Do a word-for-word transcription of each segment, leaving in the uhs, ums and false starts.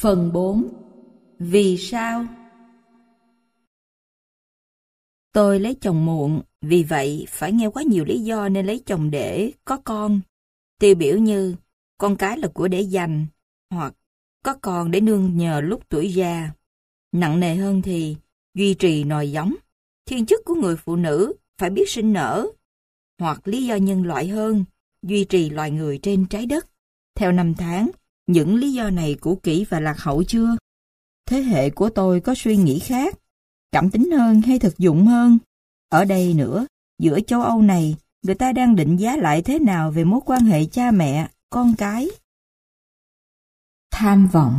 Phần bốn. Vì sao? Tôi lấy chồng muộn, vì vậy phải nghe quá nhiều lý do nên lấy chồng để có con. Tiêu biểu như con cái là của để dành, hoặc có con để nương nhờ lúc tuổi già. Nặng nề hơn thì duy trì nòi giống, thiên chức của người phụ nữ phải biết sinh nở, hoặc lý do nhân loại hơn, duy trì loài người trên trái đất. Theo năm tháng, những lý do này cũ kỹ và lạc hậu chưa? Thế hệ của tôi có suy nghĩ khác, cảm tính hơn hay thực dụng hơn? Ở đây nữa, giữa châu Âu này, người ta đang định giá lại thế nào về mối quan hệ cha mẹ, con cái? Tham vọng.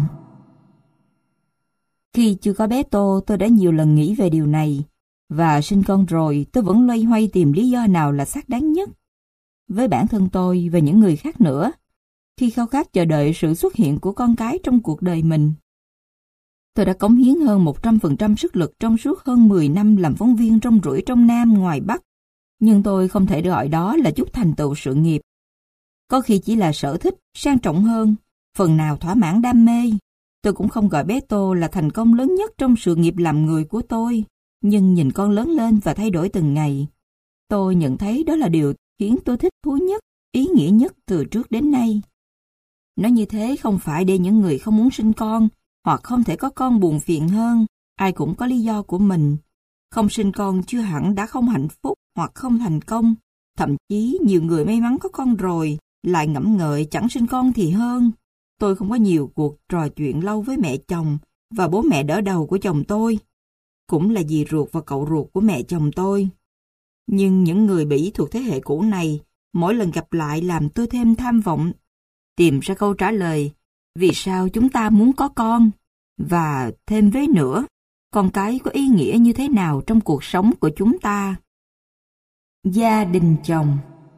Khi chưa có bé Tô, tôi đã nhiều lần nghĩ về điều này, và sinh con rồi tôi vẫn loay hoay tìm lý do nào là xác đáng nhất. Với bản thân tôi và những người khác nữa, khi khao khát chờ đợi sự xuất hiện của con cái trong cuộc đời mình. Tôi đã cống hiến hơn một trăm phần trăm sức lực trong suốt hơn mười năm làm phóng viên trong rủi trong Nam ngoài Bắc, nhưng tôi không thể gọi đó là chút thành tựu sự nghiệp. Có khi chỉ là sở thích, sang trọng hơn, phần nào thỏa mãn đam mê. Tôi cũng không gọi bé Tô là thành công lớn nhất trong sự nghiệp làm người của tôi, nhưng nhìn con lớn lên và thay đổi từng ngày, tôi nhận thấy đó là điều khiến tôi thích thú nhất, ý nghĩa nhất từ trước đến nay. Nói như thế không phải để những người không muốn sinh con, hoặc không thể có con buồn phiền hơn, ai cũng có lý do của mình. Không sinh con chưa hẳn đã không hạnh phúc hoặc không thành công. Thậm chí nhiều người may mắn có con rồi, lại ngẫm ngợi chẳng sinh con thì hơn. Tôi không có nhiều cuộc trò chuyện lâu với mẹ chồng và bố mẹ đỡ đầu của chồng tôi, cũng là dì ruột và cậu ruột của mẹ chồng tôi. Nhưng những người Bỉ thuộc thế hệ cũ này, mỗi lần gặp lại làm tôi thêm tham vọng, tìm ra câu trả lời vì sao chúng ta muốn có con, và thêm với nữa, con cái có ý nghĩa như thế nào trong cuộc sống của chúng ta. Gia đình chồng.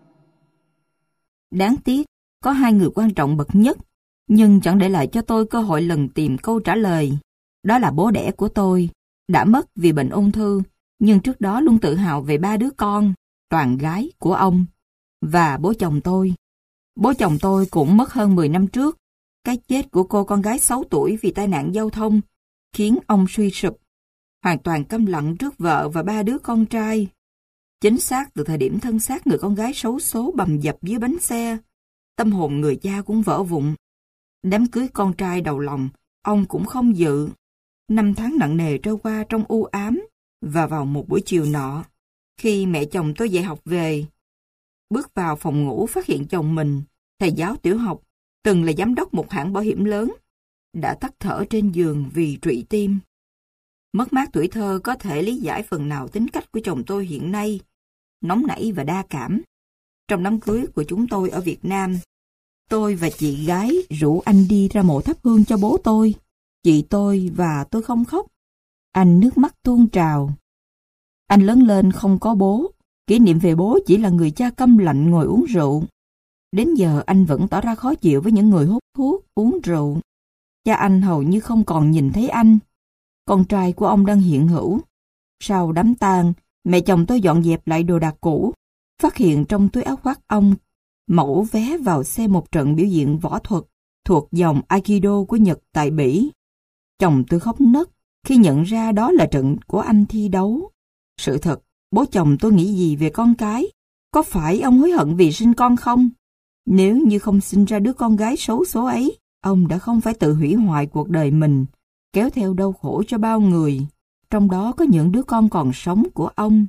Đáng tiếc, có hai người quan trọng bậc nhất, nhưng chẳng để lại cho tôi cơ hội lần tìm câu trả lời. Đó là bố đẻ của tôi, đã mất vì bệnh ung thư, nhưng trước đó luôn tự hào về ba đứa con, toàn gái của ông, và bố chồng tôi. Bố chồng tôi cũng mất hơn mười năm trước. Cái chết của cô con gái sáu tuổi vì tai nạn giao thông khiến ông suy sụp, hoàn toàn câm lặng trước vợ và ba đứa con trai. Chính xác từ thời điểm thân xác người con gái xấu số bầm dập dưới bánh xe, tâm hồn người cha cũng vỡ vụn. Đám cưới con trai đầu lòng, ông cũng không dự. Năm tháng nặng nề trôi qua trong u ám, và vào một buổi chiều nọ, khi mẹ chồng tôi dạy học về, bước vào phòng ngủ phát hiện chồng mình, thầy giáo tiểu học, từng là giám đốc một hãng bảo hiểm lớn, đã tắt thở trên giường vì trụy tim. Mất mát tuổi thơ có thể lý giải phần nào tính cách của chồng tôi hiện nay, nóng nảy và đa cảm. Trong đám cưới của chúng tôi ở Việt Nam, tôi và chị gái rủ anh đi ra mộ thắp hương cho bố tôi. Chị tôi và tôi không khóc. Anh nước mắt tuôn trào. Anh lớn lên không có bố, kỷ niệm về bố chỉ là người cha câm lạnh ngồi uống rượu. Đến giờ anh vẫn tỏ ra khó chịu với những người hút thuốc, uống rượu. Cha anh hầu như không còn nhìn thấy anh. Con trai của ông đang hiện hữu. Sau đám tang, mẹ chồng tôi dọn dẹp lại đồ đạc cũ, phát hiện trong túi áo khoác ông mẫu vé vào xem một trận biểu diễn võ thuật thuộc dòng Aikido của Nhật tại Bỉ. Chồng tôi khóc nấc khi nhận ra đó là trận của anh thi đấu. Sự thật, bố chồng tôi nghĩ gì về con cái? Có phải ông hối hận vì sinh con không? Nếu như không sinh ra đứa con gái xấu số ấy, ông đã không phải tự hủy hoại cuộc đời mình, kéo theo đau khổ cho bao người, trong đó có những đứa con còn sống của ông.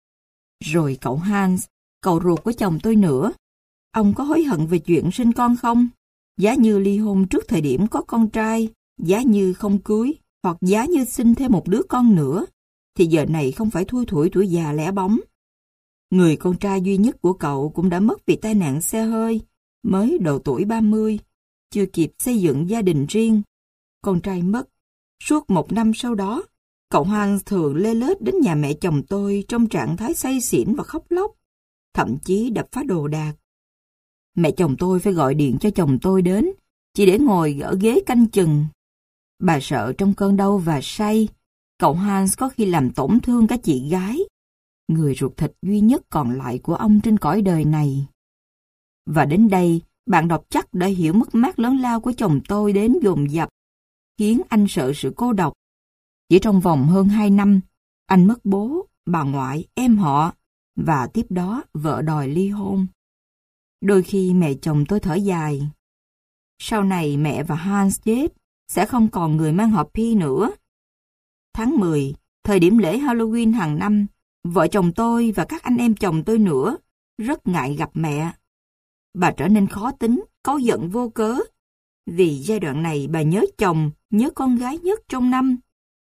Rồi cậu Hans, cậu ruột của chồng tôi nữa, ông có hối hận về chuyện sinh con không? Giá như ly hôn trước thời điểm có con trai, giá như không cưới, hoặc giá như sinh thêm một đứa con nữa, thì giờ này không phải thui thủi tuổi già lẻ bóng. Người con trai duy nhất của cậu cũng đã mất vì tai nạn xe hơi, mới độ tuổi ba mươi, chưa kịp xây dựng gia đình riêng. Con trai mất. Suốt một năm sau đó, cậu Hans thường lê lết đến nhà mẹ chồng tôi trong trạng thái say xỉn và khóc lóc, thậm chí đập phá đồ đạc. Mẹ chồng tôi phải gọi điện cho chồng tôi đến, chỉ để ngồi ở ghế canh chừng. Bà sợ trong cơn đau và say, cậu Hans có khi làm tổn thương cả chị gái, người ruột thịt duy nhất còn lại của ông trên cõi đời này. Và đến đây, bạn đọc chắc đã hiểu mất mát lớn lao của chồng tôi đến dồn dập. khiến anh sợ sự cô độc. Chỉ trong vòng hơn hai năm, anh mất bố, bà ngoại, em họ, và tiếp đó vợ đòi ly hôn. Đôi khi mẹ chồng tôi thở dài. Sau này mẹ và Hans chết, sẽ không còn người mang họ P nữa. Tháng mười, thời điểm lễ Halloween hàng năm, vợ chồng tôi và các anh em chồng tôi nữa rất ngại gặp mẹ. Bà trở nên khó tính, cáu giận vô cớ. Vì giai đoạn này bà nhớ chồng, nhớ con gái nhất trong năm.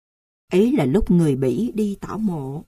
Ấy là lúc người Bỉ đi tảo mộ.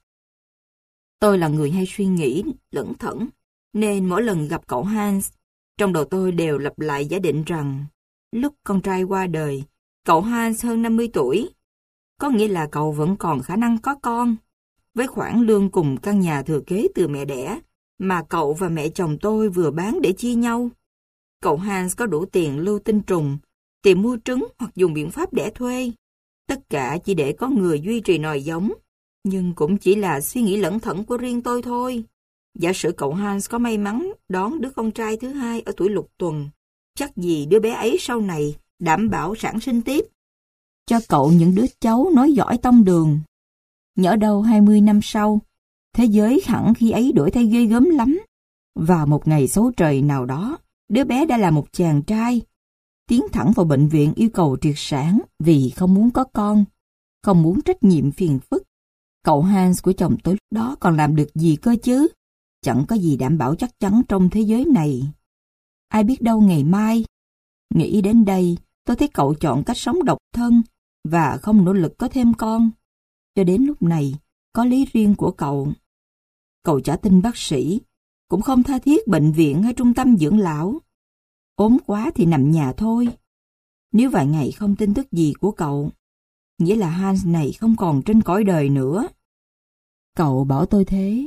Tôi là người hay suy nghĩ, lẩn thẩn, nên mỗi lần gặp cậu Hans, trong đầu tôi đều lặp lại giả định rằng lúc con trai qua đời, cậu Hans hơn năm mươi tuổi. Có nghĩa là cậu vẫn còn khả năng có con. Với khoản lương cùng căn nhà thừa kế từ mẹ đẻ mà cậu và mẹ chồng tôi vừa bán để chia nhau. Cậu Hans có đủ tiền lưu tinh trùng, tìm mua trứng hoặc dùng biện pháp đẻ thuê. Tất cả chỉ để có người duy trì nòi giống. Nhưng cũng chỉ là suy nghĩ lẩn thẩn của riêng tôi thôi. Giả sử cậu Hans có may mắn đón đứa con trai thứ hai ở tuổi lục tuần, chắc gì đứa bé ấy sau này đảm bảo sản sinh tiếp. Cho cậu những đứa cháu nói giỏi tông đường. Nhỡ đâu hai mươi năm sau, thế giới hẳn khi ấy đổi thay ghê gớm lắm. Vào một ngày xấu trời nào đó, đứa bé đã là một chàng trai, tiến thẳng vào bệnh viện yêu cầu triệt sản vì không muốn có con, không muốn trách nhiệm phiền phức. Cậu Hans của chồng tôi lúc đó còn làm được gì cơ chứ? Chẳng có gì đảm bảo chắc chắn trong thế giới này. Ai biết đâu ngày mai. Nghĩ đến đây, tôi thấy cậu chọn cách sống độc thân và không nỗ lực có thêm con. Cho đến lúc này, có lý riêng của cậu. Cậu chả tin bác sĩ, cũng không tha thiết bệnh viện hay trung tâm dưỡng lão. Ốm quá thì nằm nhà thôi. Nếu vài ngày không tin tức gì của cậu, nghĩa là Hans này không còn trên cõi đời nữa. Cậu bảo tôi thế.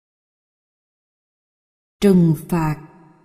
Trừng phạt.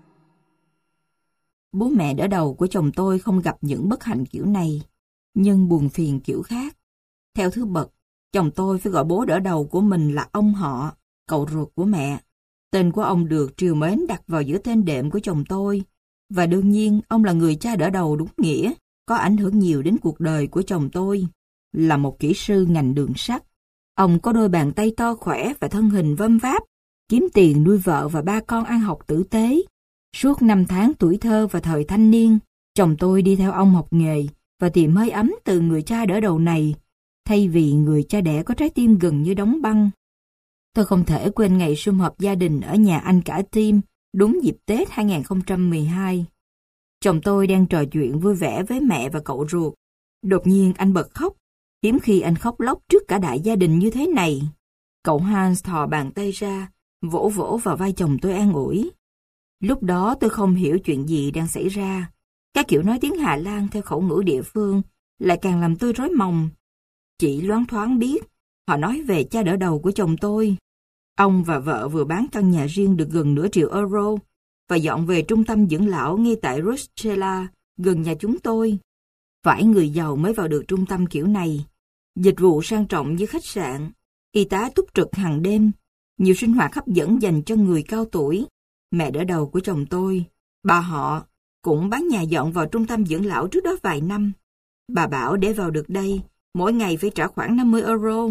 Bố mẹ đỡ đầu của chồng tôi không gặp những bất hạnh kiểu này, nhưng buồn phiền kiểu khác. Theo thứ bậc, chồng tôi phải gọi bố đỡ đầu của mình là ông họ, cậu ruột của mẹ. Tên của ông được triều mến đặt vào giữa tên đệm của chồng tôi, và đương nhiên ông là người cha đỡ đầu đúng nghĩa, có ảnh hưởng nhiều đến cuộc đời của chồng tôi. Là một kỹ sư ngành đường sắt, ông có đôi bàn tay to khỏe và thân hình vâm váp, kiếm tiền nuôi vợ và ba con ăn học tử tế. Suốt năm tháng tuổi thơ và thời thanh niên, chồng tôi đi theo ông học nghề và tìm hơi ấm từ người cha đỡ đầu này, thay vì người cha đẻ có trái tim gần như đóng băng. Tôi không thể quên ngày sum họp gia đình ở nhà anh cả Tim, đúng dịp Tết hai không một hai. Chồng tôi đang trò chuyện vui vẻ với mẹ và cậu ruột. Đột nhiên anh bật khóc, hiếm khi anh khóc lóc trước cả đại gia đình như thế này. Cậu Hans thò bàn tay ra, vỗ vỗ vào vai chồng tôi an ủi. Lúc đó tôi không hiểu chuyện gì đang xảy ra. Các kiểu nói tiếng Hà Lan theo khẩu ngữ địa phương lại càng làm tôi rối mòng. Chỉ loáng thoáng biết, họ nói về cha đỡ đầu của chồng tôi. Ông và vợ vừa bán căn nhà riêng được gần nửa triệu euro và dọn về trung tâm dưỡng lão ngay tại Rustela, gần nhà chúng tôi. Phải người giàu mới vào được trung tâm kiểu này. Dịch vụ sang trọng như khách sạn, y tá túc trực hàng đêm, nhiều sinh hoạt hấp dẫn dành cho người cao tuổi. Mẹ đỡ đầu của chồng tôi, bà họ, cũng bán nhà dọn vào trung tâm dưỡng lão trước đó vài năm. Bà bảo để vào được đây, mỗi ngày phải trả khoảng năm mươi euro.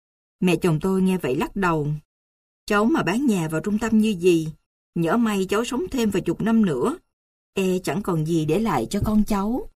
Mẹ chồng tôi nghe vậy lắc đầu. Cháu mà bán nhà vào trung tâm như gì, nhỡ may cháu sống thêm vài chục năm nữa, e chẳng còn gì để lại cho con cháu.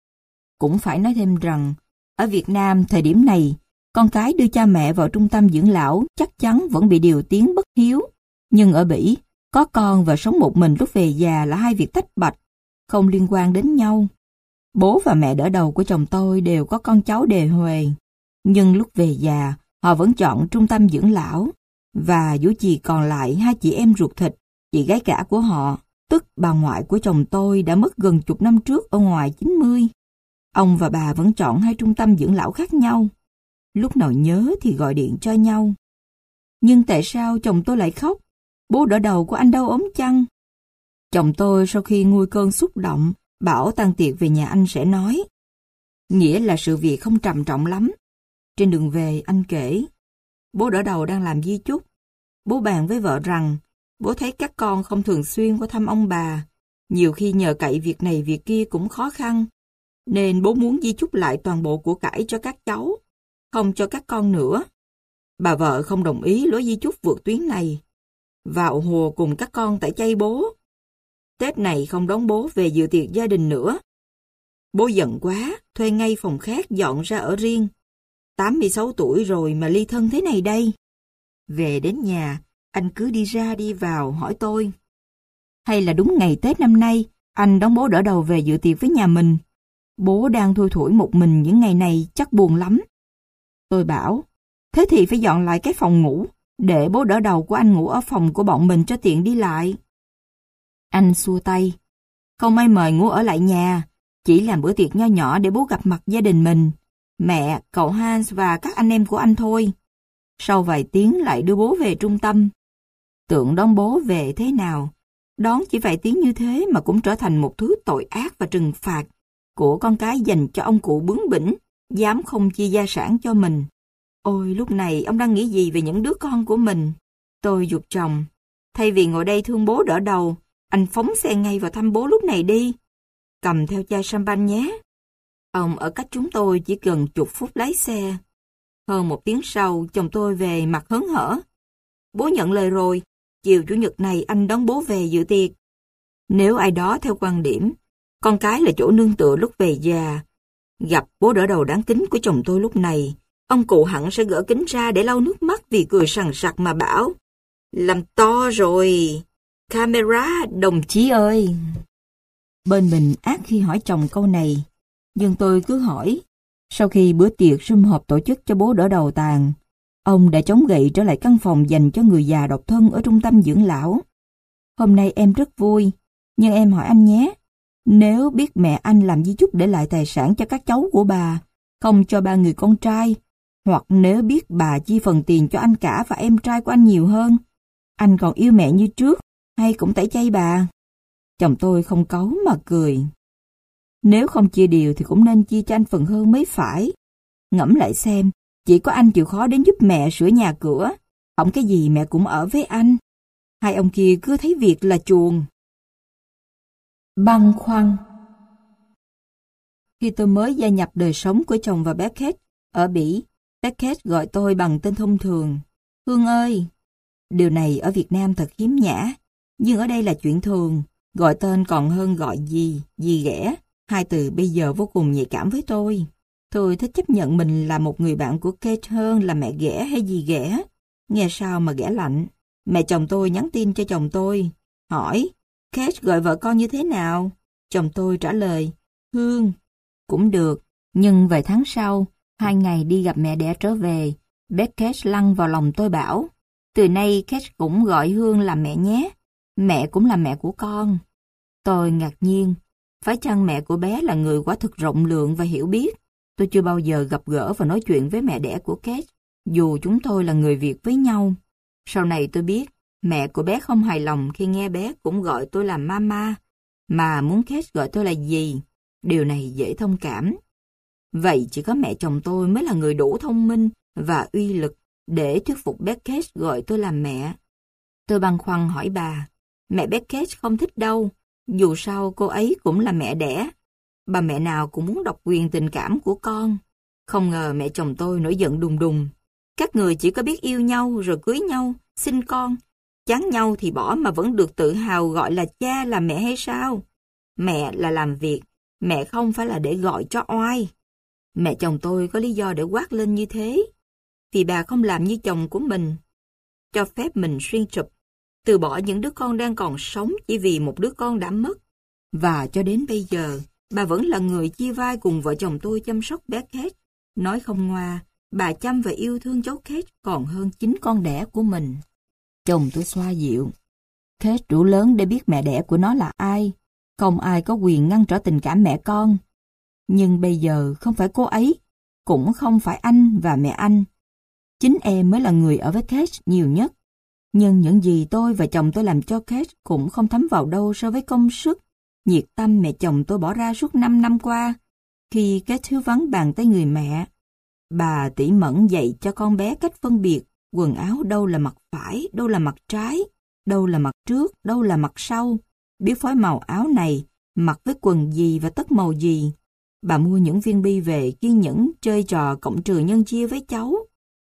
Cũng phải nói thêm rằng, ở Việt Nam thời điểm này, con cái đưa cha mẹ vào trung tâm dưỡng lão chắc chắn vẫn bị điều tiếng bất hiếu. Nhưng ở Bỉ, có con và sống một mình lúc về già là hai việc tách bạch, không liên quan đến nhau. Bố và mẹ đỡ đầu của chồng tôi đều có con cháu đề huề. Nhưng lúc về già, họ vẫn chọn trung tâm dưỡng lão. Và dù chỉ còn lại hai chị em ruột thịt, chị gái cả của họ, tức bà ngoại của chồng tôi đã mất gần chục năm trước ở ngoài chín mươi. Ông và bà vẫn chọn hai trung tâm dưỡng lão khác nhau. Lúc nào nhớ thì gọi điện cho nhau. Nhưng tại sao chồng tôi lại khóc? Bố đỡ đầu của anh đâu ốm chăng? Chồng tôi sau khi nguôi cơn xúc động, bảo tan tiệc về nhà anh sẽ nói. Nghĩa là sự việc không trầm trọng lắm. Trên đường về anh kể, bố đỡ đầu đang làm di chúc. Bố bàn với vợ rằng, bố thấy các con không thường xuyên qua thăm ông bà. Nhiều khi nhờ cậy việc này việc kia cũng khó khăn. nên bố muốn di chúc lại toàn bộ của cải cho các cháu, không cho các con nữa. Bà vợ không đồng ý lối di chúc vượt tuyến này. Vào hồ cùng các con tẩy chay bố. Tết này không đón bố về dự tiệc gia đình nữa. Bố giận quá, thuê ngay phòng khác dọn ra ở riêng. tám mươi sáu tuổi rồi mà ly thân thế này đây. Về đến nhà, anh cứ đi ra đi vào hỏi tôi. Hay là đúng ngày Tết năm nay, anh đón bố đỡ đầu về dự tiệc với nhà mình. Bố đang thui thủi một mình những ngày này chắc buồn lắm. Tôi bảo, thế thì phải dọn lại cái phòng ngủ, để bố đỡ đầu của anh ngủ ở phòng của bọn mình cho tiện đi lại. Anh xua tay. Không ai mời ngủ ở lại nhà, chỉ làm bữa tiệc nho nhỏ để bố gặp mặt gia đình mình, mẹ, cậu Hans và các anh em của anh thôi. Sau vài tiếng lại đưa bố về trung tâm. Tưởng đón bố về thế nào, đón chỉ vài tiếng như thế mà cũng trở thành một thứ tội ác và trừng phạt của con cái dành cho ông cụ bướng bỉnh, dám không chia gia sản cho mình. Ôi, lúc này ông đang nghĩ gì về những đứa con của mình? Tôi giục chồng, thay vì ngồi đây thương bố đỡ đầu, anh phóng xe ngay vào thăm bố lúc này đi. Cầm theo chai champagne nhé. Ông ở cách chúng tôi chỉ gần chục phút lái xe. Hơn một tiếng sau, chồng tôi về mặt hớn hở. Bố nhận lời rồi, chiều Chủ nhật này anh đón bố về dự tiệc. Nếu ai đó theo quan điểm, con cái là chỗ nương tựa lúc về già, gặp bố đỡ đầu đáng kính của chồng tôi lúc này, ông cụ hẳn sẽ gỡ kính ra để lau nước mắt vì cười sằng sặc mà bảo, làm to rồi, camera đồng chí ơi. Bên mình ác khi hỏi chồng câu này, nhưng tôi cứ hỏi. Sau khi bữa tiệc sum họp tổ chức cho bố đỡ đầu tàn, ông đã chống gậy trở lại căn phòng dành cho người già độc thân ở trung tâm dưỡng lão. Hôm nay em rất vui, nhưng em hỏi anh nhé, nếu biết mẹ anh làm di chúc để lại tài sản cho các cháu của bà, không cho ba người con trai, hoặc nếu biết bà chia phần tiền cho anh cả và em trai của anh nhiều hơn, anh còn yêu mẹ như trước, hay cũng tẩy chay bà? Chồng tôi không cáu mà cười. Nếu không chia đều thì cũng nên chia cho anh phần hơn mới phải. Ngẫm lại xem, chỉ có anh chịu khó đến giúp mẹ sửa nhà cửa, hỏng cái gì mẹ cũng ở với anh. Hai ông kia cứ thấy việc là chuồng. Băn khoăn. Khi tôi mới gia nhập đời sống của chồng và Beckett ở Bỉ, Beckett gọi tôi bằng tên thông thường, Hương ơi. Điều này ở Việt Nam thật hiếm nhã, nhưng ở đây là chuyện thường, gọi tên còn hơn gọi gì, gì ghẻ. Hai từ bây giờ vô cùng nhạy cảm với tôi. Tôi thích chấp nhận mình là một người bạn của Kate hơn là mẹ ghẻ hay gì ghẻ. Nghe sao mà ghẻ lạnh. Mẹ chồng tôi nhắn tin cho chồng tôi, hỏi, Kate gọi vợ con như thế nào? Chồng tôi trả lời, Hương. Cũng được, nhưng vài tháng sau, hai ngày đi gặp mẹ đẻ trở về, Beckett lăn vào lòng tôi bảo, từ nay Kate cũng gọi Hương là mẹ nhé, mẹ cũng là mẹ của con. Tôi ngạc nhiên, phải chăng mẹ của bé là người quả thực rộng lượng và hiểu biết? Tôi chưa bao giờ gặp gỡ và nói chuyện với mẹ đẻ của Kate, dù chúng tôi là người Việt với nhau. Sau này tôi biết, mẹ của bé không hài lòng khi nghe bé cũng gọi tôi là mama, mà muốn Kate gọi tôi là dì. Điều này dễ thông cảm. Vậy chỉ có mẹ chồng tôi mới là người đủ thông minh và uy lực để thuyết phục Beckett gọi tôi là mẹ. Tôi băn khoăn hỏi bà, mẹ Beckett không thích đâu, dù sao cô ấy cũng là mẹ đẻ. Bà mẹ nào cũng muốn độc quyền tình cảm của con. Không ngờ mẹ chồng tôi nổi giận đùng đùng. Các người chỉ có biết yêu nhau rồi cưới nhau, sinh con. Chán nhau thì bỏ mà vẫn được tự hào gọi là cha là mẹ hay sao? Mẹ là làm việc, mẹ không phải là để gọi cho oai. Mẹ chồng tôi có lý do để quát lên như thế. Vì bà không làm như chồng của mình. Cho phép mình xuyên sụp, từ bỏ những đứa con đang còn sống chỉ vì một đứa con đã mất. Và cho đến bây giờ, bà vẫn là người chia vai cùng vợ chồng tôi chăm sóc bé Kate. Nói không ngoa, bà chăm và yêu thương cháu Kate còn hơn chính con đẻ của mình. Chồng tôi xoa dịu. Kate đủ lớn để biết mẹ đẻ của nó là ai. Không ai có quyền ngăn trở tình cảm mẹ con. Nhưng bây giờ không phải cô ấy, cũng không phải anh và mẹ anh. Chính em mới là người ở với Kate nhiều nhất. Nhưng những gì tôi và chồng tôi làm cho Kate cũng không thấm vào đâu so với công sức, nhiệt tâm mẹ chồng tôi bỏ ra suốt năm năm qua. Khi Kate thiếu vắng bàn tay người mẹ, bà tỉ mẩn dạy cho con bé cách phân biệt quần áo đâu là mặt phải, đâu là mặt trái, đâu là mặt trước, đâu là mặt sau, biết phối màu áo này, mặc với quần gì và tất màu gì. Bà mua những viên bi về kiên nhẫn chơi trò cộng trừ nhân chia với cháu.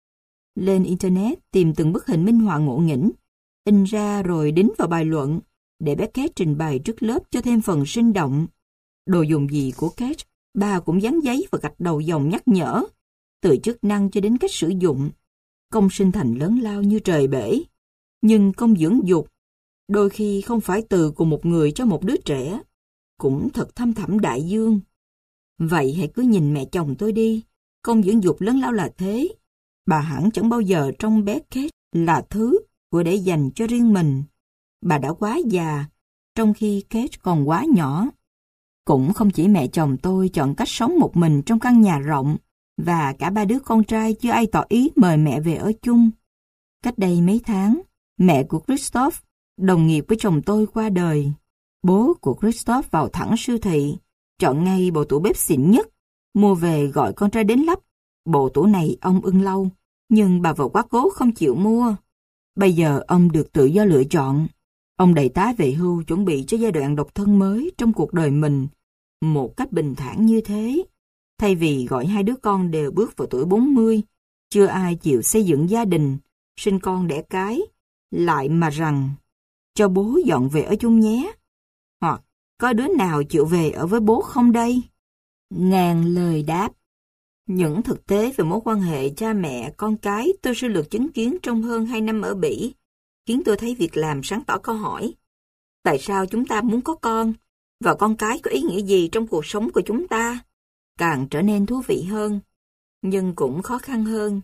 Lên Internet tìm từng bức hình minh họa ngộ nghĩnh, in ra rồi đính vào bài luận, để bé Kate trình bày trước lớp cho thêm phần sinh động. Đồ dùng gì của Kate, bà cũng dán giấy và gạch đầu dòng nhắc nhở, từ chức năng cho đến cách sử dụng. Công sinh thành lớn lao như trời bể, nhưng công dưỡng dục, đôi khi không phải từ cùng một người cho một đứa trẻ, cũng thật thăm thẳm đại dương. Vậy hãy cứ nhìn mẹ chồng tôi đi, công dưỡng dục lớn lao là thế. Bà hẳn chẳng bao giờ trông bé Kate là thứ của để dành cho riêng mình. Bà đã quá già, trong khi Kate còn quá nhỏ. Cũng không chỉ mẹ chồng tôi chọn cách sống một mình trong căn nhà rộng, và cả ba đứa con trai chưa ai tỏ ý mời mẹ về ở chung. Cách đây mấy tháng, mẹ của Christophe, đồng nghiệp với chồng tôi, qua đời. Bố của Christophe vào thẳng siêu thị, chọn ngay bộ tủ bếp xịn nhất, mua về gọi con trai đến lắp. Bộ tủ này ông ưng lâu, nhưng bà vợ quá cố không chịu mua. Bây giờ ông được tự do lựa chọn. Ông đầy tá về hưu chuẩn bị cho giai đoạn độc thân mới trong cuộc đời mình, một cách bình thản như thế. Thay vì gọi hai đứa con đều bước vào tuổi bốn mươi, chưa ai chịu xây dựng gia đình, sinh con đẻ cái, lại mà rằng, cho bố dọn về ở chung nhé. Hoặc, có đứa nào chịu về ở với bố không đây? Ngàn lời đáp. Những thực tế về mối quan hệ cha mẹ, con cái tôi sẽ lượt chứng kiến trong hơn hai năm ở Bỉ, khiến tôi thấy việc làm sáng tỏ câu hỏi. Tại sao chúng ta muốn có con? Và con cái có ý nghĩa gì trong cuộc sống của chúng ta? Càng trở nên thú vị hơn, nhưng cũng khó khăn hơn.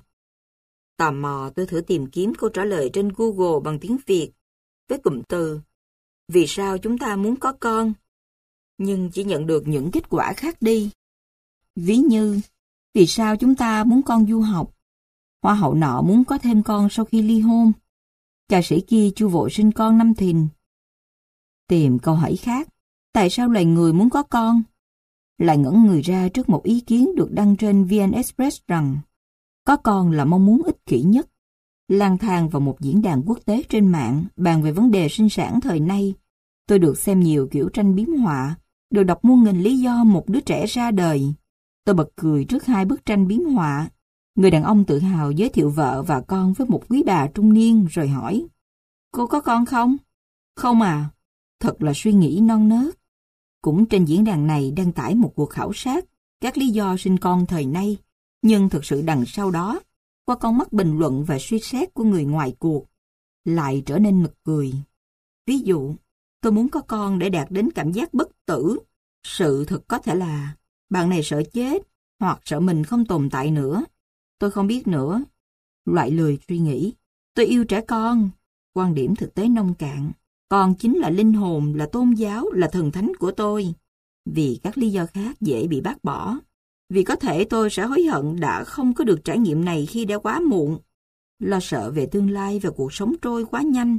Tò mò tôi thử tìm kiếm câu trả lời trên Google bằng tiếng Việt, với cụm từ vì sao chúng ta muốn có con? Nhưng chỉ nhận được những kết quả khác đi. Ví như, vì sao chúng ta muốn con du học? Hoa hậu nọ muốn có thêm con sau khi ly hôn. Ca sĩ kia chưa vội sinh con năm thìn. Tìm câu hỏi khác, tại sao loài người muốn có con? Lại ngẩn người ra trước một ý kiến được đăng trên vê en Express rằng có con là mong muốn ích kỷ nhất. Lang thang vào một diễn đàn quốc tế trên mạng bàn về vấn đề sinh sản thời nay, tôi được xem nhiều kiểu tranh biếm họa, được đọc muôn nghìn lý do một đứa trẻ ra đời. Tôi bật cười trước hai bức tranh biếm họa. Người đàn ông tự hào giới thiệu vợ và con với một quý bà trung niên rồi hỏi, cô có con không? Không à, thật là suy nghĩ non nớt. Cũng trên diễn đàn này đăng tải một cuộc khảo sát các lý do sinh con thời nay, nhưng thực sự đằng sau đó, qua con mắt bình luận và suy xét của người ngoài cuộc, lại trở nên nực cười. Ví dụ, tôi muốn có con để đạt đến cảm giác bất tử. Sự thực có thể là, bạn này sợ chết, hoặc sợ mình không tồn tại nữa. Tôi không biết nữa. Loại lười suy nghĩ, tôi yêu trẻ con. Quan điểm thực tế nông cạn. Con chính là linh hồn, là tôn giáo, là thần thánh của tôi. Vì các lý do khác dễ bị bác bỏ. Vì có thể tôi sẽ hối hận đã không có được trải nghiệm này khi đã quá muộn. Lo sợ về tương lai và cuộc sống trôi quá nhanh.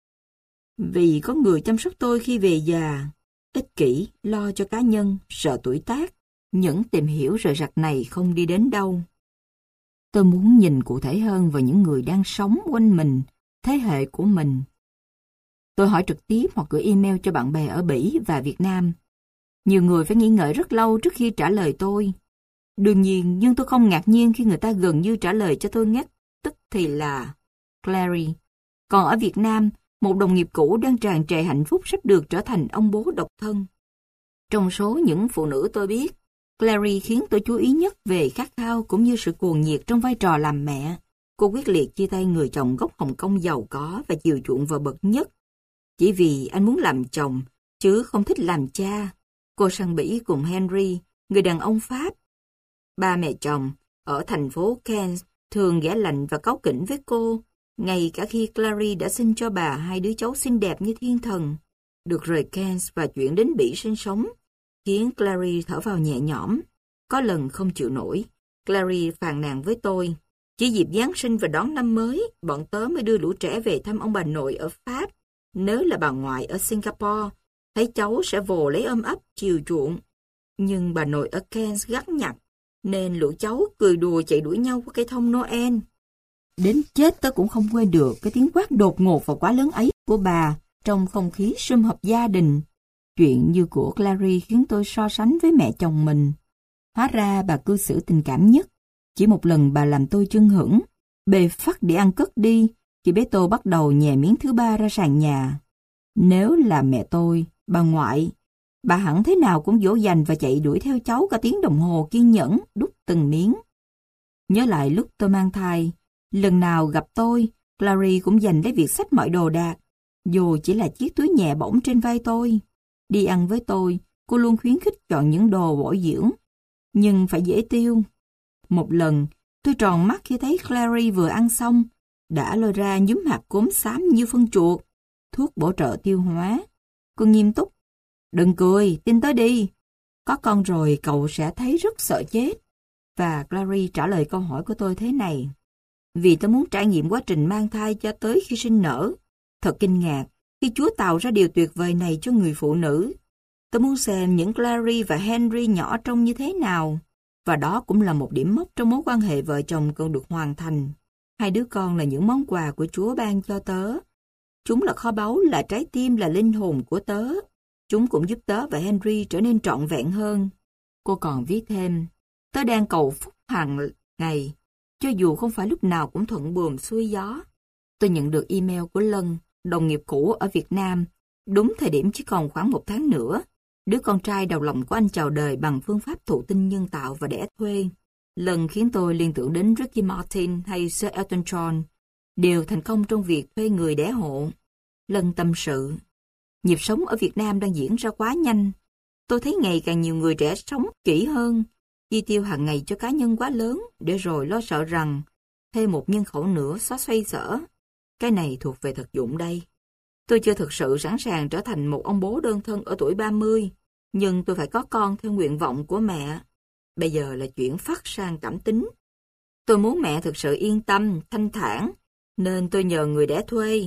Vì có người chăm sóc tôi khi về già. Ích kỷ, lo cho cá nhân, sợ tuổi tác. Những tìm hiểu rời rạc này không đi đến đâu. Tôi muốn nhìn cụ thể hơn vào những người đang sống quanh mình, thế hệ của mình. Tôi hỏi trực tiếp hoặc gửi email cho bạn bè ở Bỉ và Việt Nam. Nhiều người phải nghĩ ngợi rất lâu trước khi trả lời tôi. Đương nhiên, nhưng tôi không ngạc nhiên khi người ta gần như trả lời cho tôi ngắt, tức thì là Clary. Còn ở Việt Nam, một đồng nghiệp cũ đang tràn trề hạnh phúc sắp được trở thành ông bố độc thân. Trong số những phụ nữ tôi biết, Clary khiến tôi chú ý nhất về khát khao cũng như sự cuồng nhiệt trong vai trò làm mẹ. Cô quyết liệt chia tay người chồng gốc Hồng Kông giàu có và chiều chuộng vợ bậc nhất. Chỉ vì anh muốn làm chồng, chứ không thích làm cha. Cô sang Bỉ cùng Henry, người đàn ông Pháp. Ba mẹ chồng, ở thành phố Cairns, thường ghẻ lạnh và cáu kỉnh với cô, ngay cả khi Clary đã sinh cho bà hai đứa cháu xinh đẹp như thiên thần. Được rời Cairns và chuyển đến Bỉ sinh sống, khiến Clary thở vào nhẹ nhõm. Có lần không chịu nổi, Clary phàn nàn với tôi. Chỉ dịp Giáng sinh và đón năm mới, bọn tớ mới đưa lũ trẻ về thăm ông bà nội ở Pháp. Nếu là bà ngoại ở Singapore, thấy cháu sẽ vồ lấy ôm ấp, chiều chuộng. Nhưng bà nội ở Cairns gắt nhặt, nên lũ cháu cười đùa chạy đuổi nhau qua cây thông Noel. Đến chết tớ cũng không quên được cái tiếng quát đột ngột và quá lớn ấy của bà trong không khí sum họp gia đình. Chuyện như của Clary khiến tôi so sánh với mẹ chồng mình. Hóa ra bà cư xử tình cảm nhất. Chỉ một lần bà làm tôi chưng hửng, bê phắt để ăn cất đi, khi bé Tô bắt đầu nhè miếng thứ ba ra sàn nhà. Nếu là mẹ tôi, bà ngoại, bà hẳn thế nào cũng dỗ dành và chạy đuổi theo cháu cả tiếng đồng hồ kiên nhẫn, đút từng miếng. Nhớ lại lúc tôi mang thai, lần nào gặp tôi, Clary cũng dành lấy việc xách mọi đồ đạc, dù chỉ là chiếc túi nhẹ bỏng trên vai tôi. Đi ăn với tôi, cô luôn khuyến khích chọn những đồ bổ dưỡng, nhưng phải dễ tiêu. Một lần, tôi tròn mắt khi thấy Clary vừa ăn xong, đã lôi ra nhúm hạt cốm xám như phân chuột, thuốc bổ trợ tiêu hóa. Cô nghiêm túc: "Đừng cười, tin tới đi. Có con rồi cậu sẽ thấy rất sợ chết." Và Clary trả lời câu hỏi của tôi thế này: "Vì tôi muốn trải nghiệm quá trình mang thai cho tới khi sinh nở. Thật kinh ngạc khi Chúa tạo ra điều tuyệt vời này cho người phụ nữ. Tôi muốn xem những Clary và Henry nhỏ trông như thế nào. Và đó cũng là một điểm mốc trong mối quan hệ vợ chồng cần được hoàn thành. Hai đứa con là những món quà của Chúa ban cho tớ. Chúng là kho báu, là trái tim, là linh hồn của tớ. Chúng cũng giúp tớ và Henry trở nên trọn vẹn hơn." Cô còn viết thêm: "Tớ đang cầu phúc hàng ngày, cho dù không phải lúc nào cũng thuận buồm xuôi gió." Tôi nhận được email của Lân, đồng nghiệp cũ ở Việt Nam, đúng thời điểm chỉ còn khoảng một tháng nữa. Đứa con trai đầu lòng của anh chào đời bằng phương pháp thụ tinh nhân tạo và đẻ thuê. Lân khiến tôi liên tưởng đến Ricky Martin hay Sir Elton John, đều thành công trong việc thuê người đẻ hộ. Lân tâm sự: "Nhịp sống ở Việt Nam đang diễn ra quá nhanh. Tôi thấy ngày càng nhiều người trẻ sống kỹ hơn, chi tiêu hàng ngày cho cá nhân quá lớn, để rồi lo sợ rằng thêm một nhân khẩu nữa xóa xoay sở. Cái này thuộc về thực dụng đây. Tôi chưa thực sự sẵn sàng trở thành một ông bố đơn thân ở tuổi ba mươi, nhưng tôi phải có con theo nguyện vọng của mẹ. Bây giờ là chuyển phát sang cảm tính. Tôi muốn mẹ thực sự yên tâm, thanh thản, nên tôi nhờ người đẻ thuê.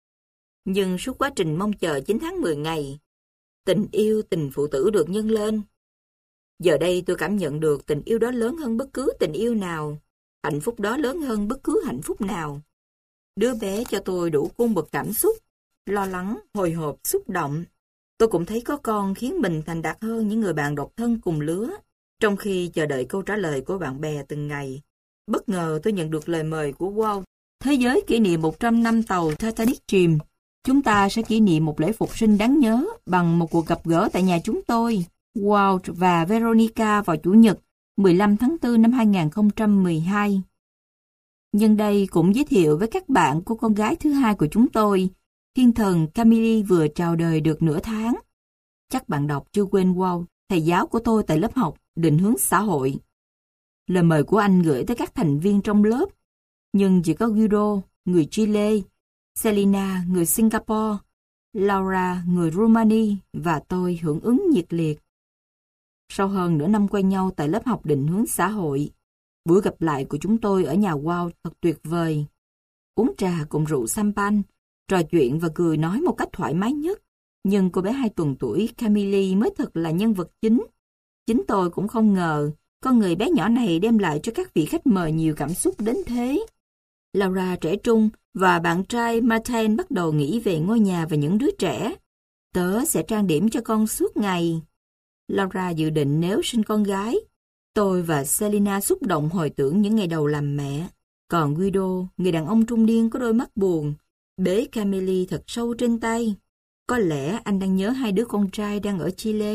Nhưng suốt quá trình mong chờ chín tháng mười ngày, tình yêu tình phụ tử được nhân lên. Giờ đây tôi cảm nhận được tình yêu đó lớn hơn bất cứ tình yêu nào, hạnh phúc đó lớn hơn bất cứ hạnh phúc nào. Đứa bé cho tôi đủ cung bậc cảm xúc, lo lắng, hồi hộp, xúc động. Tôi cũng thấy có con khiến mình thành đạt hơn những người bạn độc thân cùng lứa. Trong khi chờ đợi câu trả lời của bạn bè từng ngày, bất ngờ tôi nhận được lời mời của Walt. Thế giới kỷ niệm một trăm năm tàu Titanic chìm. Chúng ta sẽ kỷ niệm một lễ phục sinh đáng nhớ bằng một cuộc gặp gỡ tại nhà chúng tôi, Walt và Veronica, vào Chủ nhật mười lăm tháng tư năm hai nghìn không trăm mười hai. Nhân đây cũng giới thiệu với các bạn cô con gái thứ hai của chúng tôi, thiên thần Camille vừa chào đời được nửa tháng. Chắc bạn đọc chưa quên Walt, thầy giáo của tôi tại lớp học định hướng xã hội. Lời mời của anh gửi tới các thành viên trong lớp, nhưng chỉ có Guido, người Chile, Selina, người Singapore, Laura, người Romania và tôi hưởng ứng nhiệt liệt. Sau hơn nửa năm quen nhau tại lớp học định hướng xã hội, buổi gặp lại của chúng tôi ở nhà Walt thật tuyệt vời. Uống trà cùng rượu champagne, trò chuyện và cười nói một cách thoải mái nhất. Nhưng cô bé hai tuần tuổi Camille mới thật là nhân vật chính. Chính tôi cũng không ngờ con người bé nhỏ này đem lại cho các vị khách mời nhiều cảm xúc đến thế. Laura trẻ trung và bạn trai Martin bắt đầu nghĩ về ngôi nhà và những đứa trẻ. Tớ sẽ trang điểm cho con suốt ngày. Laura dự định nếu sinh con gái. Tôi và Selina xúc động hồi tưởng những ngày đầu làm mẹ. Còn Guido, người đàn ông trung niên có đôi mắt buồn, bế Camille thật sâu trên tay. Có lẽ anh đang nhớ hai đứa con trai đang ở Chile.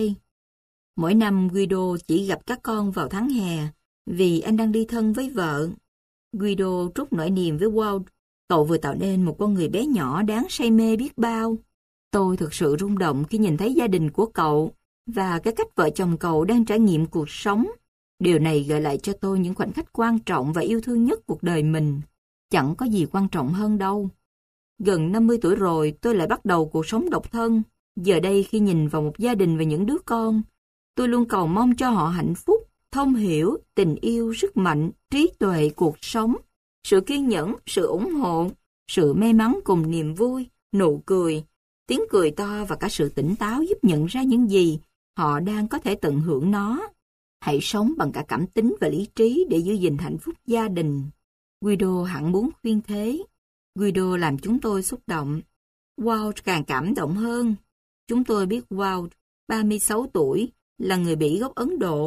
Mỗi năm Guido chỉ gặp các con vào tháng hè, vì anh đang đi thân với vợ. Guido trút nỗi niềm với Walt. Cậu vừa tạo nên một con người bé nhỏ đáng say mê biết bao. Tôi thực sự rung động khi nhìn thấy gia đình của cậu và cái cách vợ chồng cậu đang trải nghiệm cuộc sống. Điều này gợi lại cho tôi những khoảnh khắc quan trọng và yêu thương nhất cuộc đời mình. Chẳng có gì quan trọng hơn đâu. Gần năm mươi tuổi rồi, tôi lại bắt đầu cuộc sống độc thân. Giờ đây khi nhìn vào một gia đình và những đứa con, tôi luôn cầu mong cho họ hạnh phúc, thông hiểu, tình yêu, sức mạnh, trí tuệ, cuộc sống, sự kiên nhẫn, sự ủng hộ, sự may mắn cùng niềm vui, nụ cười, tiếng cười to và cả sự tỉnh táo giúp nhận ra những gì họ đang có thể tận hưởng nó. Hãy sống bằng cả cảm tính và lý trí để giữ gìn hạnh phúc gia đình. Guido hẳn muốn khuyên thế. Guido làm chúng tôi xúc động. Walt càng cảm động hơn. Chúng tôi biết Walt, ba mươi sáu tuổi, là người Bỉ gốc Ấn Độ.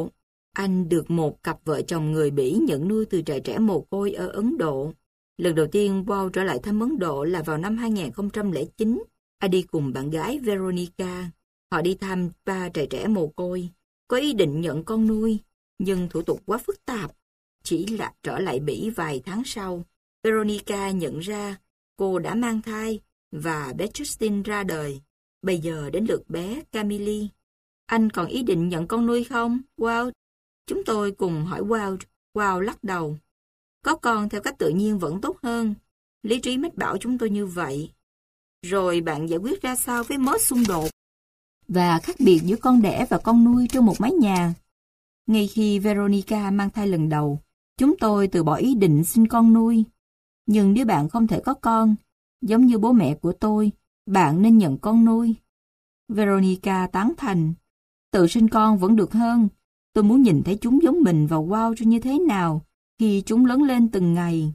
Anh được một cặp vợ chồng người Bỉ nhận nuôi từ trại trẻ mồ côi ở Ấn Độ. Lần đầu tiên Paul trở lại thăm Ấn Độ là vào năm hai nghìn không trăm lẻ chín. Anh đi cùng bạn gái Veronica. Họ đi thăm ba trại trẻ mồ côi, có ý định nhận con nuôi, nhưng thủ tục quá phức tạp. Chỉ là trở lại Bỉ vài tháng sau, Veronica nhận ra cô đã mang thai và bé Justin ra đời. Bây giờ đến lượt bé Camille. Anh còn ý định nhận con nuôi không, Walt? Chúng tôi cùng hỏi Walt. Walt lắc đầu. Có con theo cách tự nhiên vẫn tốt hơn. Lý trí mách bảo chúng tôi như vậy. Rồi bạn giải quyết ra sao với mớ xung đột và khác biệt giữa con đẻ và con nuôi trong một mái nhà? Ngay khi Veronica mang thai lần đầu, chúng tôi từ bỏ ý định sinh con nuôi. Nhưng nếu bạn không thể có con, giống như bố mẹ của tôi, bạn nên nhận con nuôi. Veronica tán thành. Tự sinh con vẫn được hơn. Tôi muốn nhìn thấy chúng giống mình và Walt như thế nào khi chúng lớn lên từng ngày.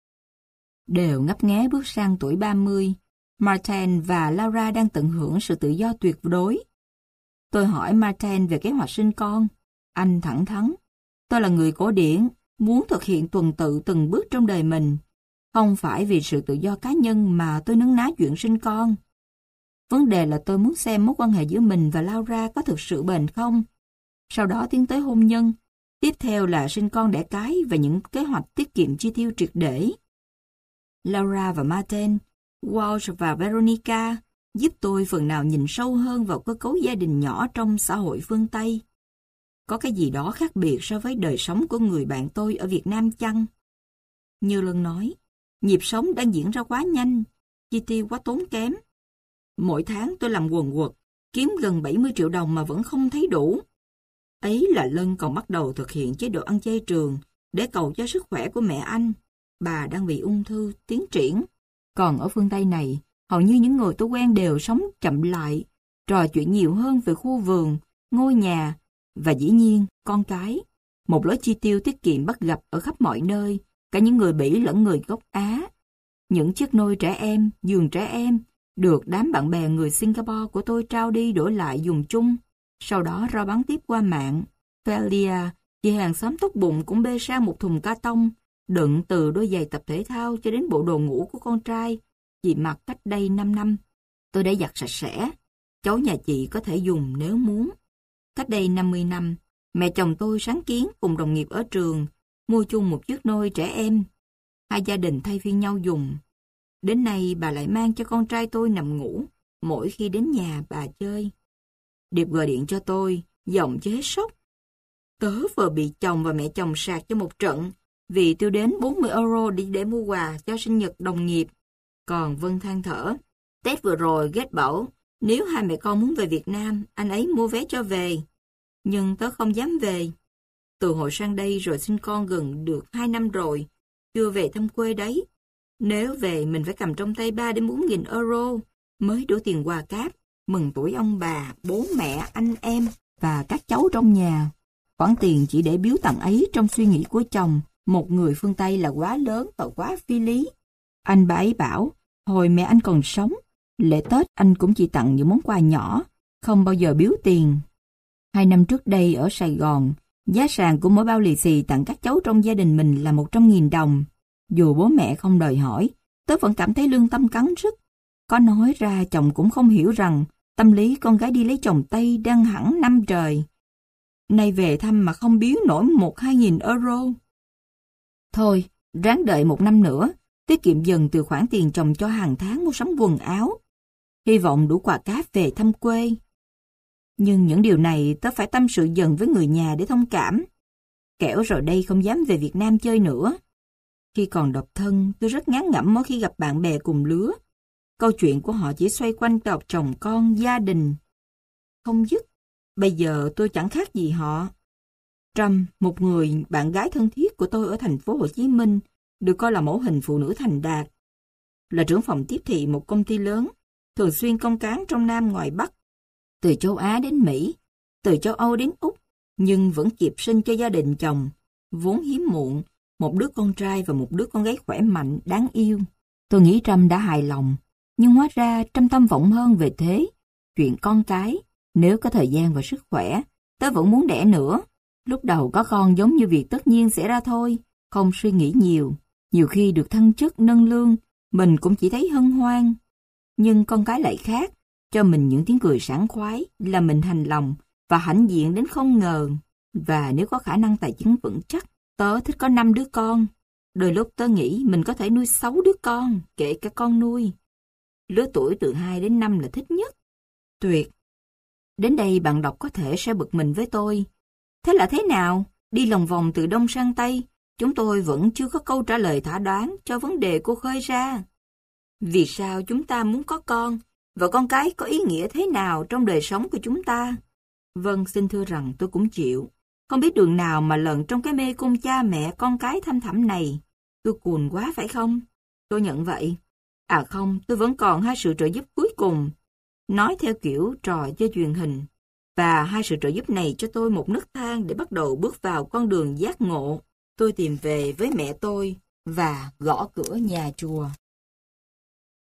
Đều ngấp nghé bước sang tuổi ba mươi, Martin và Laura đang tận hưởng sự tự do tuyệt đối. Tôi hỏi Martin về kế hoạch sinh con. Anh thẳng thắn. Tôi là người cổ điển, muốn thực hiện tuần tự từng bước trong đời mình. Không phải vì sự tự do cá nhân mà tôi nấn ná chuyện sinh con. Vấn đề là tôi muốn xem mối quan hệ giữa mình và Laura có thực sự bền không. Sau đó tiến tới hôn nhân. Tiếp theo là sinh con đẻ cái và những kế hoạch tiết kiệm chi tiêu triệt để. Laura và Martin, Walt và Veronica giúp tôi phần nào nhìn sâu hơn vào cơ cấu gia đình nhỏ trong xã hội phương Tây. Có cái gì đó khác biệt so với đời sống của người bạn tôi ở Việt Nam chăng? Như Lân nói, nhịp sống đang diễn ra quá nhanh, chi tiêu quá tốn kém. Mỗi tháng tôi làm quần quật, kiếm gần bảy mươi triệu đồng mà vẫn không thấy đủ. Ấy là Lân còn bắt đầu thực hiện chế độ ăn chay trường để cầu cho sức khỏe của mẹ anh. Bà đang bị ung thư tiến triển. Còn ở phương Tây này, hầu như những người tôi quen đều sống chậm lại, trò chuyện nhiều hơn về khu vườn, ngôi nhà và dĩ nhiên con cái. Một lối chi tiêu tiết kiệm bắt gặp ở khắp mọi nơi, cả những người Bỉ lẫn người gốc Á. Những chiếc nôi trẻ em, giường trẻ em được đám bạn bè người Singapore của tôi trao đi đổi lại dùng chung, sau đó rao bán tiếp qua mạng. Felia, chị hàng xóm tốt bụng cũng bê sang một thùng ca tông, đựng từ đôi giày tập thể thao cho đến bộ đồ ngủ của con trai chị mặc cách đây năm năm. Tôi đã giặt sạch sẽ. Cháu nhà chị có thể dùng nếu muốn. Cách đây năm mươi năm, mẹ chồng tôi sáng kiến cùng đồng nghiệp ở trường mua chung một chiếc nôi trẻ em. Hai gia đình thay phiên nhau dùng. Đến nay bà lại mang cho con trai tôi nằm ngủ mỗi khi đến nhà bà chơi. Điệp gọi điện cho tôi, giọng chế sốc. Tớ vừa bị chồng và mẹ chồng sạc cho một trận vì tiêu đến bốn mươi euro đi để mua quà cho sinh nhật đồng nghiệp. Còn Vân than thở. Tết vừa rồi ghét bảo, nếu hai mẹ con muốn về Việt Nam, anh ấy mua vé cho về. Nhưng tớ không dám về. Từ hồi sang đây rồi sinh con gần được hai năm rồi, chưa về thăm quê đấy. Nếu về mình phải cầm trong tay ba đến bốn nghìn euro mới đủ tiền quà cáp, mừng tuổi ông bà, bố mẹ, anh em và các cháu trong nhà. Khoản tiền chỉ để biếu tặng ấy trong suy nghĩ của chồng, một người phương Tây là quá lớn và quá phi lý. Anh bà ấy bảo, hồi mẹ anh còn sống, lễ Tết anh cũng chỉ tặng những món quà nhỏ, không bao giờ biếu tiền. Hai năm trước đây ở Sài Gòn, giá sàn của mỗi bao lì xì tặng các cháu trong gia đình mình là một trăm nghìn đồng. Dù bố mẹ không đòi hỏi, tớ vẫn cảm thấy lương tâm cắn rứt. Có nói ra chồng cũng không hiểu rằng tâm lý con gái đi lấy chồng Tây đang hẳn năm trời. Nay về thăm mà không biếu nổi một hai nghìn euro. Thôi, ráng đợi một năm nữa, tiết kiệm dần từ khoản tiền chồng cho hàng tháng mua sắm quần áo. Hy vọng đủ quà cáp về thăm quê. Nhưng những điều này tớ phải tâm sự dần với người nhà để thông cảm. Kẻo rồi đây không dám về Việt Nam chơi nữa. Khi còn độc thân, tôi rất ngán ngẩm mỗi khi gặp bạn bè cùng lứa. Câu chuyện của họ chỉ xoay quanh cặp chồng con, gia đình. Không dứt. Bây giờ tôi chẳng khác gì họ. Trâm, một người bạn gái thân thiết của tôi ở thành phố Hồ Chí Minh, được coi là mẫu hình phụ nữ thành đạt. Là trưởng phòng tiếp thị một công ty lớn, thường xuyên công cán trong Nam ngoài Bắc, từ châu Á đến Mỹ, từ châu Âu đến Úc, nhưng vẫn kịp sinh cho gia đình chồng, vốn hiếm muộn, một đứa con trai và một đứa con gái khỏe mạnh, đáng yêu. Tôi nghĩ Trâm đã hài lòng, nhưng hóa ra Trâm tâm vọng hơn về thế. Chuyện con cái, nếu có thời gian và sức khỏe, tớ vẫn muốn đẻ nữa. Lúc đầu có con giống như việc tất nhiên xảy ra thôi, không suy nghĩ nhiều. Nhiều khi được thăng chức nâng lương, mình cũng chỉ thấy hân hoan. Nhưng con cái lại khác, cho mình những tiếng cười sảng khoái, là mình hành lòng và hãnh diện đến không ngờ. Và nếu có khả năng tài chính vững chắc, tớ thích có năm đứa con. Đôi lúc tớ nghĩ mình có thể nuôi sáu đứa con, kể cả con nuôi. Lứa tuổi từ hai đến năm là thích nhất. Tuyệt! Đến đây bạn đọc có thể sẽ bực mình với tôi. Thế là thế nào? Đi lòng vòng từ đông sang tây, chúng tôi vẫn chưa có câu trả lời thỏa đáng cho vấn đề cô khơi ra. Vì sao chúng ta muốn có con, và con cái có ý nghĩa thế nào trong đời sống của chúng ta? Vâng, xin thưa rằng tôi cũng chịu. Không biết đường nào mà lẫn trong cái mê cung cha mẹ con cái thăm thẳm này. Tôi cuồng quá phải không? Tôi nhận vậy. À không, tôi vẫn còn hai sự trợ giúp cuối cùng. Nói theo kiểu trò chơi truyền hình. Và hai sự trợ giúp này cho tôi một nấc thang để bắt đầu bước vào con đường giác ngộ. Tôi tìm về với mẹ tôi và gõ cửa nhà chùa.